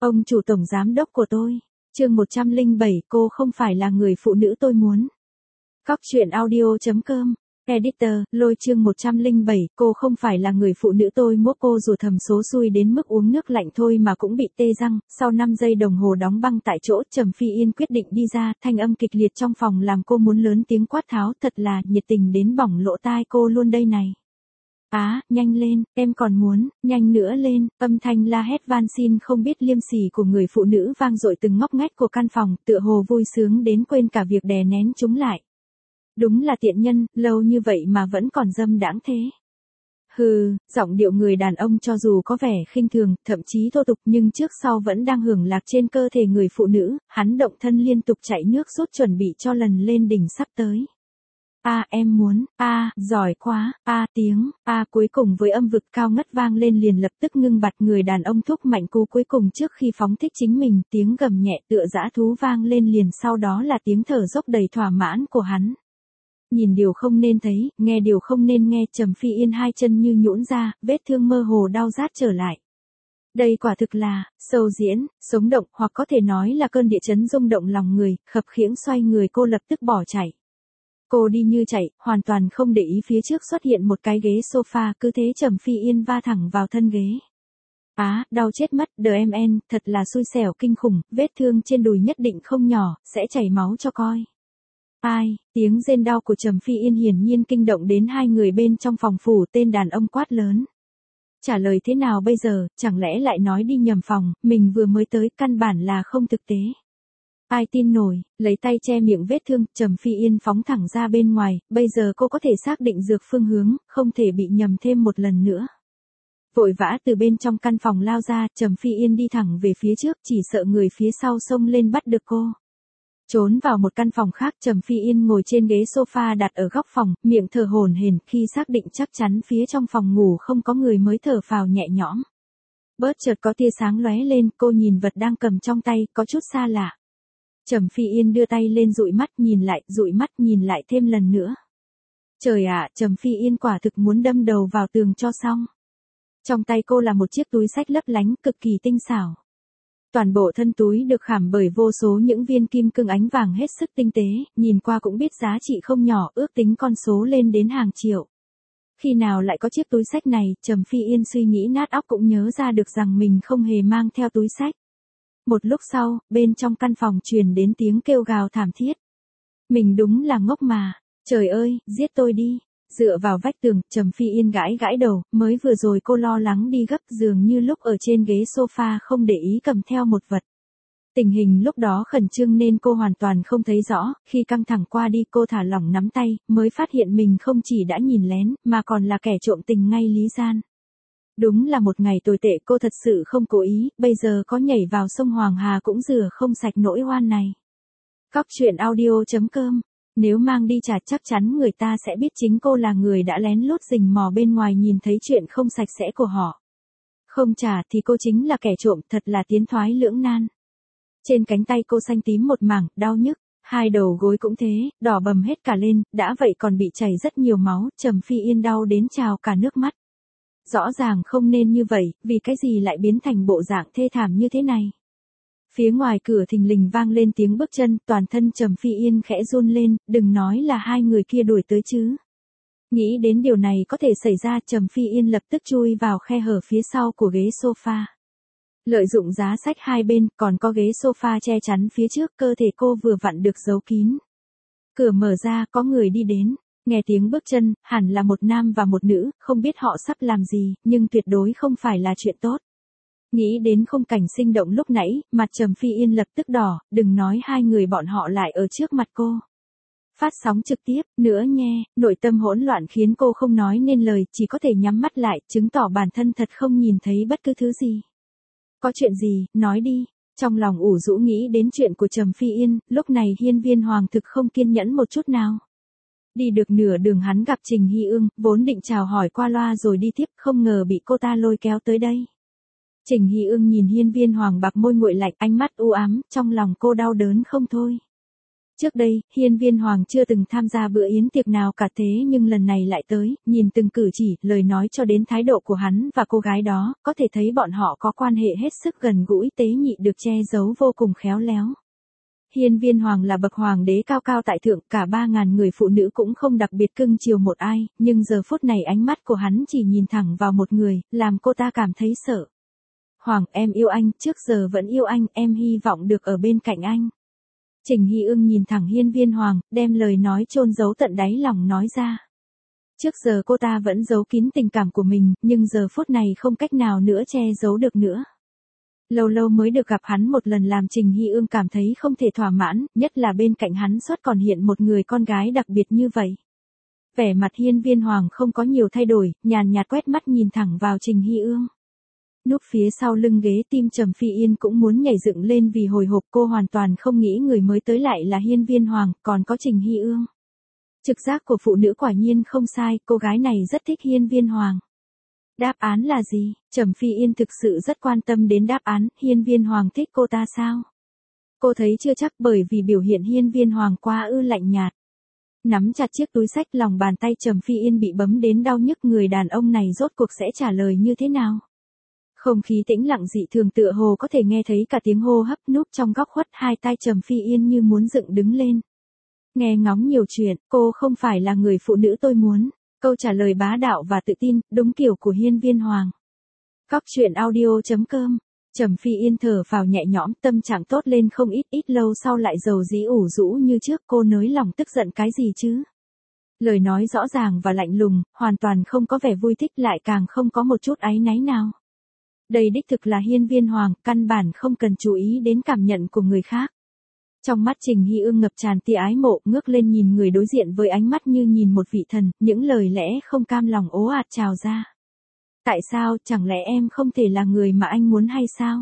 Ông chủ tổng giám đốc của tôi. Chương 107, cô không phải là người phụ nữ tôi muốn. Cóc truyện audio.com. Editor, lôi chương 107, cô không phải là người phụ nữ tôi muốn. Cô rủa thầm số xui đến mức uống nước lạnh thôi mà cũng bị tê răng. Sau 5 giây đồng hồ đóng băng tại chỗ, Trầm Phi Yên quyết định đi ra. Thanh âm kịch liệt trong phòng làm cô muốn lớn tiếng quát tháo, thật là nhiệt tình đến bỏng lỗ tai cô luôn đây này. Nhanh lên, em còn muốn, nhanh nữa lên. Âm thanh la hét van xin không biết liêm sỉ của người phụ nữ vang dội từng ngóc ngách của căn phòng, tựa hồ vui sướng đến quên cả việc đè nén chúng lại. Đúng là tiện nhân, lâu như vậy mà vẫn còn dâm đãng thế. Hừ, giọng điệu người đàn ông cho dù có vẻ khinh thường, thậm chí thô tục nhưng trước sau vẫn đang hưởng lạc trên cơ thể người phụ nữ, hắn động thân liên tục chạy nước rút chuẩn bị cho lần lên đỉnh sắp tới. Em muốn, giỏi quá, tiếng, cuối cùng với âm vực cao ngất vang lên liền lập tức ngưng bặt. Người đàn ông thúc mạnh cú cuối cùng trước khi phóng thích chính mình, tiếng gầm nhẹ tựa dã thú vang lên liền sau đó là tiếng thở dốc đầy thỏa mãn của hắn. Nhìn điều không nên thấy, nghe điều không nên nghe, Trầm Phi Yên hai chân như nhũn ra, vết thương mơ hồ đau rát trở lại. Đây quả thực là, sâu diễn, sống động, hoặc có thể nói là cơn địa chấn rung động lòng người, khập khiễng xoay người cô lập tức bỏ chạy. Cô đi như chạy, hoàn toàn không để ý phía trước xuất hiện một cái ghế sofa, cứ thế Trầm Phi Yên va thẳng vào thân ghế. Đau chết mất, DMN, thật là xui xẻo kinh khủng, vết thương trên đùi nhất định không nhỏ, sẽ chảy máu cho coi. Tiếng rên đau của Trầm Phi Yên hiển nhiên kinh động đến hai người bên trong phòng phủ. Tên đàn ông quát lớn. Trả lời thế nào bây giờ, chẳng lẽ lại nói đi nhầm phòng, mình vừa mới tới, căn bản là không thực tế. Ai tin nổi, lấy tay che miệng vết thương, Trầm Phi Yên phóng thẳng ra bên ngoài, bây giờ cô có thể xác định dược phương hướng, không thể bị nhầm thêm một lần nữa. Vội vã từ bên trong căn phòng lao ra, Trầm Phi Yên đi thẳng về phía trước, chỉ sợ người phía sau xông lên bắt được cô. Trốn vào một căn phòng khác, Trầm Phi Yên ngồi trên ghế sofa đặt ở góc phòng, miệng thở hổn hển, khi xác định chắc chắn phía trong phòng ngủ không có người mới thở phào nhẹ nhõm. Bớt chợt có tia sáng lóe lên, cô nhìn vật đang cầm trong tay, có chút xa lạ. Trầm Phi Yên đưa tay lên dụi mắt nhìn lại thêm lần nữa. Trời ạ, Trầm Phi Yên quả thực muốn đâm đầu vào tường cho xong. Trong tay cô là một chiếc túi xách lấp lánh, cực kỳ tinh xảo. Toàn bộ thân túi được khảm bởi vô số những viên kim cương ánh vàng hết sức tinh tế, nhìn qua cũng biết giá trị không nhỏ, ước tính con số lên đến hàng triệu. Khi nào lại có chiếc túi xách này, Trầm Phi Yên suy nghĩ nát óc cũng nhớ ra được rằng mình không hề mang theo túi xách. Một lúc sau, bên trong căn phòng truyền đến tiếng kêu gào thảm thiết. Mình đúng là ngốc mà, trời ơi, giết tôi đi. Dựa vào vách tường, Trầm Phi Yên gãi đầu, mới vừa rồi cô lo lắng đi gấp, dường như lúc ở trên ghế sofa không để ý cầm theo một vật. Tình hình lúc đó khẩn trương nên cô hoàn toàn không thấy rõ, khi căng thẳng qua đi cô thả lỏng nắm tay, mới phát hiện mình không chỉ đã nhìn lén, mà còn là kẻ trộm tình ngay lý gian. Đúng là một ngày tồi tệ, cô thật sự không cố ý, bây giờ có nhảy vào sông Hoàng Hà cũng rửa không sạch nỗi oan này. Cóc truyện audio.com. Nếu mang đi trả chắc chắn người ta sẽ biết chính cô là người đã lén lút rình mò bên ngoài nhìn thấy chuyện không sạch sẽ của họ. Không trả thì cô chính là kẻ trộm, thật là tiến thoái lưỡng nan. Trên cánh tay cô xanh tím một mảng, đau nhức, hai đầu gối cũng thế, đỏ bầm hết cả lên, đã vậy còn bị chảy rất nhiều máu, Trầm Phi Yên đau đến trào cả nước mắt. Rõ ràng không nên như vậy, vì cái gì lại biến thành bộ dạng thê thảm như thế này. Phía ngoài cửa thình lình vang lên tiếng bước chân, toàn thân Trầm Phi Yên khẽ run lên, đừng nói là hai người kia đuổi tới chứ. Nghĩ đến điều này có thể xảy ra, Trầm Phi Yên lập tức chui vào khe hở phía sau của ghế sofa. Lợi dụng giá sách hai bên, còn có ghế sofa che chắn phía trước, cơ thể cô vừa vặn được giấu kín. Cửa mở ra, có người đi đến. Nghe tiếng bước chân, hẳn là một nam và một nữ, không biết họ sắp làm gì, nhưng tuyệt đối không phải là chuyện tốt. Nghĩ đến khung cảnh sinh động lúc nãy, mặt Trầm Phi Yên lập tức đỏ, đừng nói hai người bọn họ lại ở trước mặt cô. Phát sóng trực tiếp, nữa nghe, nội tâm hỗn loạn khiến cô không nói nên lời, chỉ có thể nhắm mắt lại, chứng tỏ bản thân thật không nhìn thấy bất cứ thứ gì. Có chuyện gì, nói đi. Trong lòng ủ rũ nghĩ đến chuyện của Trầm Phi Yên, lúc này Hiên Viên Hoàng thực không kiên nhẫn một chút nào. Đi được nửa đường hắn gặp Trình Hy Ương, vốn định chào hỏi qua loa rồi đi tiếp, không ngờ bị cô ta lôi kéo tới đây. Trình Hy Ương nhìn Hiên Viên Hoàng bạc môi nguội lạnh, ánh mắt u ám, trong lòng cô đau đớn không thôi. Trước đây, Hiên Viên Hoàng chưa từng tham gia bữa yến tiệc nào cả thế nhưng lần này lại tới, nhìn từng cử chỉ, lời nói cho đến thái độ của hắn và cô gái đó, có thể thấy bọn họ có quan hệ hết sức gần gũi tế nhị được che giấu vô cùng khéo léo. Hiên Viên Hoàng là bậc hoàng đế cao cao tại thượng, cả 3.000 người phụ nữ cũng không đặc biệt cưng chiều một ai, nhưng giờ phút này ánh mắt của hắn chỉ nhìn thẳng vào một người, làm cô ta cảm thấy sợ. Hoàng, em yêu anh, trước giờ vẫn yêu anh, em hy vọng được ở bên cạnh anh. Trình Hy Ưng nhìn thẳng Hiên Viên Hoàng, đem lời nói chôn giấu tận đáy lòng nói ra. Trước giờ cô ta vẫn giấu kín tình cảm của mình, nhưng giờ phút này không cách nào nữa che giấu được nữa. Lâu lâu mới được gặp hắn một lần làm Trình Hy Ưng cảm thấy không thể thỏa mãn, nhất là bên cạnh hắn suốt còn hiện một người con gái đặc biệt như vậy. Vẻ mặt Hiên Viên Hoàng không có nhiều thay đổi, nhàn nhạt quét mắt nhìn thẳng vào Trình Hy Ưng. Núp phía sau lưng ghế tim Trầm Phi Yên cũng muốn nhảy dựng lên vì hồi hộp, cô hoàn toàn không nghĩ người mới tới lại là Hiên Viên Hoàng, còn có Trình Hy Ưng. Trực giác của phụ nữ quả nhiên không sai, cô gái này rất thích Hiên Viên Hoàng. Đáp án là gì? Trầm Phi Yên thực sự rất quan tâm đến đáp án, Hiên Viên Hoàng thích cô ta sao? Cô thấy chưa chắc, bởi vì biểu hiện Hiên Viên Hoàng quá lạnh nhạt. Nắm chặt chiếc túi xách, lòng bàn tay Trầm Phi Yên bị bấm đến đau nhức, người đàn ông này rốt cuộc sẽ trả lời như thế nào? Không khí tĩnh lặng dị thường, tựa hồ có thể nghe thấy cả tiếng hô hấp, núp trong góc khuất, hai tay Trầm Phi Yên như muốn dựng đứng lên. Nghe ngóng nhiều chuyện, cô không phải là người phụ nữ tôi muốn. Câu trả lời bá đạo và tự tin, đúng kiểu của Hiên Viên Hoàng. Góc truyện audio.com. Trầm Phi Yên thở phào nhẹ nhõm, tâm trạng tốt lên không ít, ít lâu sau lại dầu dĩ ủ rũ như trước, cô nới lòng tức giận cái gì chứ? Lời nói rõ ràng và lạnh lùng, hoàn toàn không có vẻ vui thích, lại càng không có một chút áy náy nào. Đây đích thực là Hiên Viên Hoàng, căn bản không cần chú ý đến cảm nhận của người khác. Trong mắt Trình Hy Ưng ngập tràn tia ái mộ, ngước lên nhìn người đối diện với ánh mắt như nhìn một vị thần, những lời lẽ không cam lòng ố ạt trào ra. Tại sao, chẳng lẽ em không thể là người mà anh muốn hay sao?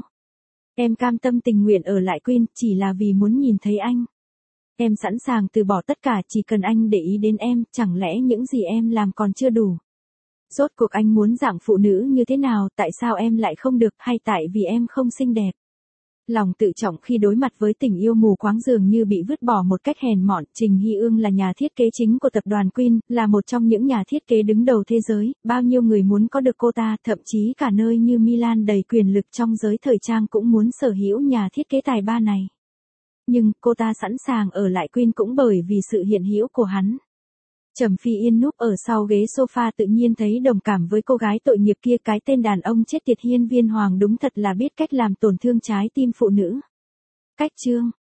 Em cam tâm tình nguyện ở lại Queen, chỉ là vì muốn nhìn thấy anh. Em sẵn sàng từ bỏ tất cả chỉ cần anh để ý đến em, chẳng lẽ những gì em làm còn chưa đủ? Rốt cuộc anh muốn dạng phụ nữ như thế nào, tại sao em lại không được, hay tại vì em không xinh đẹp? Lòng tự trọng khi đối mặt với tình yêu mù quáng dường như bị vứt bỏ một cách hèn mọn. Trình Hy Ưng là nhà thiết kế chính của tập đoàn Queen, là một trong những nhà thiết kế đứng đầu thế giới, bao nhiêu người muốn có được cô ta, thậm chí cả nơi như Milan đầy quyền lực trong giới thời trang cũng muốn sở hữu nhà thiết kế tài ba này. Nhưng, cô ta sẵn sàng ở lại Queen cũng bởi vì sự hiện hữu của hắn. Trầm Phi Yên núp ở sau ghế sofa tự nhiên thấy đồng cảm với cô gái tội nghiệp kia, cái tên đàn ông chết tiệt Hiên Viên Hoàng đúng thật là biết cách làm tổn thương trái tim phụ nữ. Cách chương